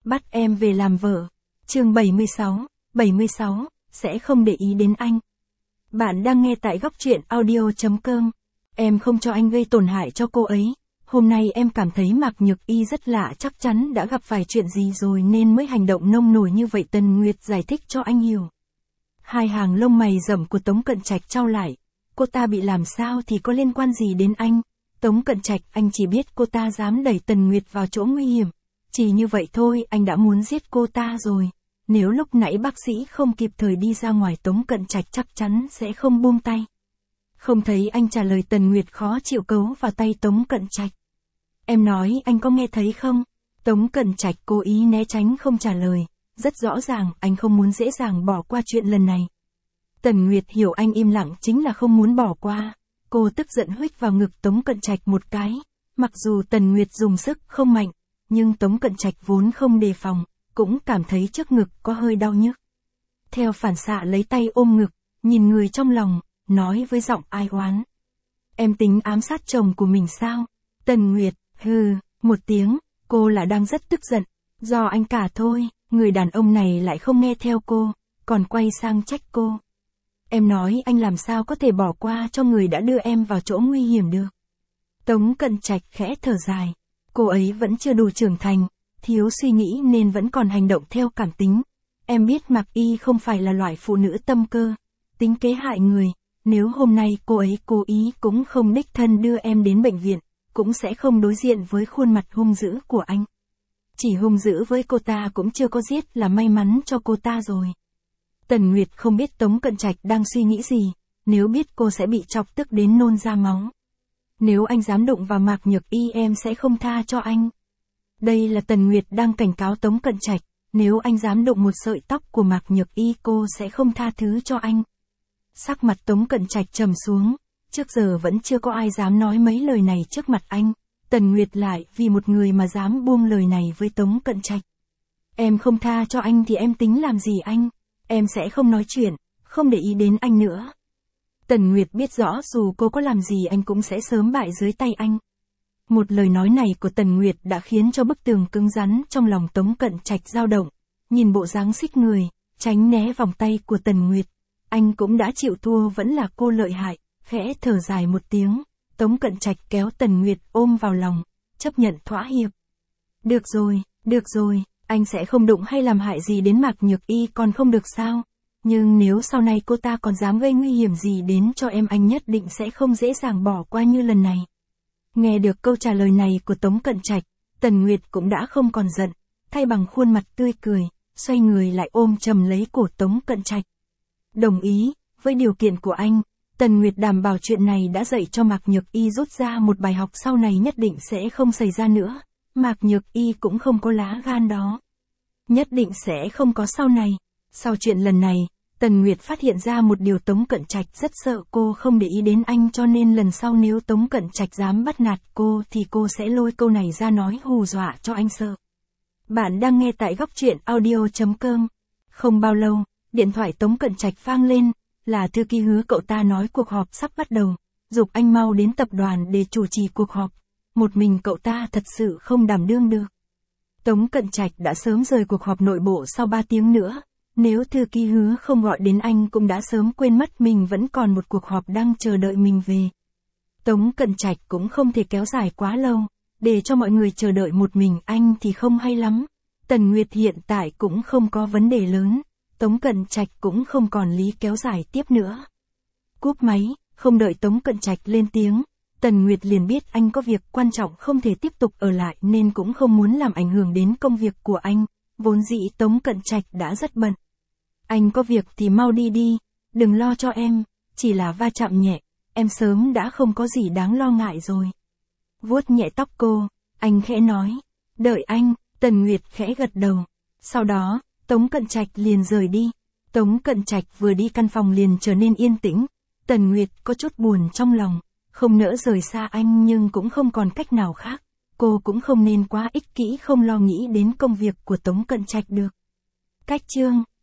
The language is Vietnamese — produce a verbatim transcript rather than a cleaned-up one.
Bắt em về làm vợ. Chương bảy mươi sáu, bảy mươi sáu, sẽ không để ý đến anh. Bạn đang nghe tại góc truyện audio chấm com. Em không cho anh gây tổn hại cho cô ấy. Hôm nay em cảm thấy Mạc Nhược Y rất lạ, chắc chắn đã gặp phải chuyện gì rồi nên mới hành động nông nổi như vậy. Tần Nguyệt giải thích cho anh hiểu. Hai hàng lông mày rậm của Tống Cận Trạch chau lại. Cô ta bị làm sao thì có liên quan gì đến anh? Tống Cận Trạch, anh chỉ biết cô ta dám đẩy Tần Nguyệt vào chỗ nguy hiểm. Chỉ như vậy thôi anh đã muốn giết cô ta rồi. Nếu lúc nãy bác sĩ không kịp thời đi ra ngoài, Tống Cận Trạch chắc chắn sẽ không buông tay. Không thấy anh trả lời, Tần Nguyệt khó chịu cấu vào tay Tống Cận Trạch. Em nói anh có nghe thấy không? Tống Cận Trạch cố ý né tránh không trả lời. Rất rõ ràng anh không muốn dễ dàng bỏ qua chuyện lần này. Tần Nguyệt hiểu anh im lặng chính là không muốn bỏ qua. Cô tức giận huých vào ngực Tống Cận Trạch một cái. Mặc dù Tần Nguyệt dùng sức không mạnh, nhưng Tống Cận Trạch vốn không đề phòng, cũng cảm thấy trước ngực có hơi đau nhức. Theo phản xạ lấy tay ôm ngực, nhìn người trong lòng, nói với giọng ai oán. Em tính ám sát chồng của mình sao? Tần Nguyệt, hừ, một tiếng, cô là đang rất tức giận. Do anh cả thôi, người đàn ông này lại không nghe theo cô, còn quay sang trách cô. Em nói anh làm sao có thể bỏ qua cho người đã đưa em vào chỗ nguy hiểm được. Tống Cận Trạch khẽ thở dài. Cô ấy vẫn chưa đủ trưởng thành, thiếu suy nghĩ nên vẫn còn hành động theo cảm tính. Em biết Mạc Y không phải là loại phụ nữ tâm cơ, tính kế hại người. Nếu hôm nay cô ấy cố ý cũng không đích thân đưa em đến bệnh viện, cũng sẽ không đối diện với khuôn mặt hung dữ của anh. Chỉ hung dữ với cô ta cũng chưa có giết là may mắn cho cô ta rồi. Tần Nguyệt không biết Tống Cận Trạch đang suy nghĩ gì, nếu biết cô sẽ bị chọc tức đến nôn ra máu. Nếu anh dám đụng vào Mạc Nhược Y em sẽ không tha cho anh. Đây là Tần Nguyệt đang cảnh cáo Tống Cận Trạch, nếu anh dám đụng một sợi tóc của Mạc Nhược Y cô sẽ không tha thứ cho anh. Sắc mặt Tống Cận Trạch trầm xuống, trước giờ vẫn chưa có ai dám nói mấy lời này trước mặt anh. Tần Nguyệt lại vì một người mà dám buông lời này với Tống Cận Trạch. Em không tha cho anh thì em tính làm gì anh? Em sẽ không nói chuyện, không để ý đến anh nữa. Tần Nguyệt biết rõ dù cô có làm gì anh cũng sẽ sớm bại dưới tay anh. Một lời nói này của Tần Nguyệt đã khiến cho bức tường cứng rắn trong lòng Tống Cận Trạch dao động. Nhìn bộ dáng xích người, tránh né vòng tay của Tần Nguyệt. Anh cũng đã chịu thua, vẫn là cô lợi hại, khẽ thở dài một tiếng. Tống Cận Trạch kéo Tần Nguyệt ôm vào lòng, chấp nhận thỏa hiệp. Được rồi, được rồi, anh sẽ không đụng hay làm hại gì đến Mạc Nhược Y còn không được sao? Nhưng nếu sau này cô ta còn dám gây nguy hiểm gì đến cho em, anh nhất định sẽ không dễ dàng bỏ qua như lần này. Nghe được câu trả lời này của Tống Cận Trạch, Tần Nguyệt cũng đã không còn giận, thay bằng khuôn mặt tươi cười, xoay người lại ôm chầm lấy cổ Tống Cận Trạch. Đồng ý, với điều kiện của anh, Tần Nguyệt đảm bảo chuyện này đã dạy cho Mạc Nhược Y rút ra một bài học sau này nhất định sẽ không xảy ra nữa. Mạc Nhược Y cũng không có lá gan đó. Nhất định sẽ không có sau này. Sau chuyện lần này, Tần Nguyệt phát hiện ra một điều, Tống Cận Trạch rất sợ cô không để ý đến anh, cho nên lần sau nếu Tống Cận Trạch dám bắt nạt cô thì cô sẽ lôi câu này ra nói hù dọa cho anh sợ. Bạn đang nghe tại góc truyện audio chấm com. Không bao lâu, điện thoại Tống Cận Trạch vang lên, là thư ký Hứa. Cậu ta nói cuộc họp sắp bắt đầu, giục anh mau đến tập đoàn để chủ trì cuộc họp. Một mình cậu ta thật sự không đảm đương được. Tống Cận Trạch đã sớm rời cuộc họp nội bộ sau ba tiếng nữa. Nếu thư ký Hứa không gọi đến anh cũng đã sớm quên mất mình vẫn còn một cuộc họp đang chờ đợi mình về. Tống Cận Trạch cũng không thể kéo dài quá lâu, để cho mọi người chờ đợi một mình anh thì không hay lắm. Tần Nguyệt hiện tại cũng không có vấn đề lớn, Tống Cận Trạch cũng không còn lý kéo dài tiếp nữa. Cúp máy, không đợi Tống Cận Trạch lên tiếng, Tần Nguyệt liền biết anh có việc quan trọng không thể tiếp tục ở lại nên cũng không muốn làm ảnh hưởng đến công việc của anh. Vốn dĩ Tống Cận Trạch đã rất bận. Anh có việc thì mau đi đi, đừng lo cho em, chỉ là va chạm nhẹ, em sớm đã không có gì đáng lo ngại rồi. Vuốt nhẹ tóc cô, anh khẽ nói, đợi anh. Tần Nguyệt khẽ gật đầu. Sau đó, Tống Cận Trạch liền rời đi. Tống Cận Trạch vừa đi căn phòng liền trở nên yên tĩnh. Tần Nguyệt có chút buồn trong lòng, không nỡ rời xa anh nhưng cũng không còn cách nào khác. Cô cũng không nên quá ích kỷ không lo nghĩ đến công việc của Tống Cận Trạch được. Cách chương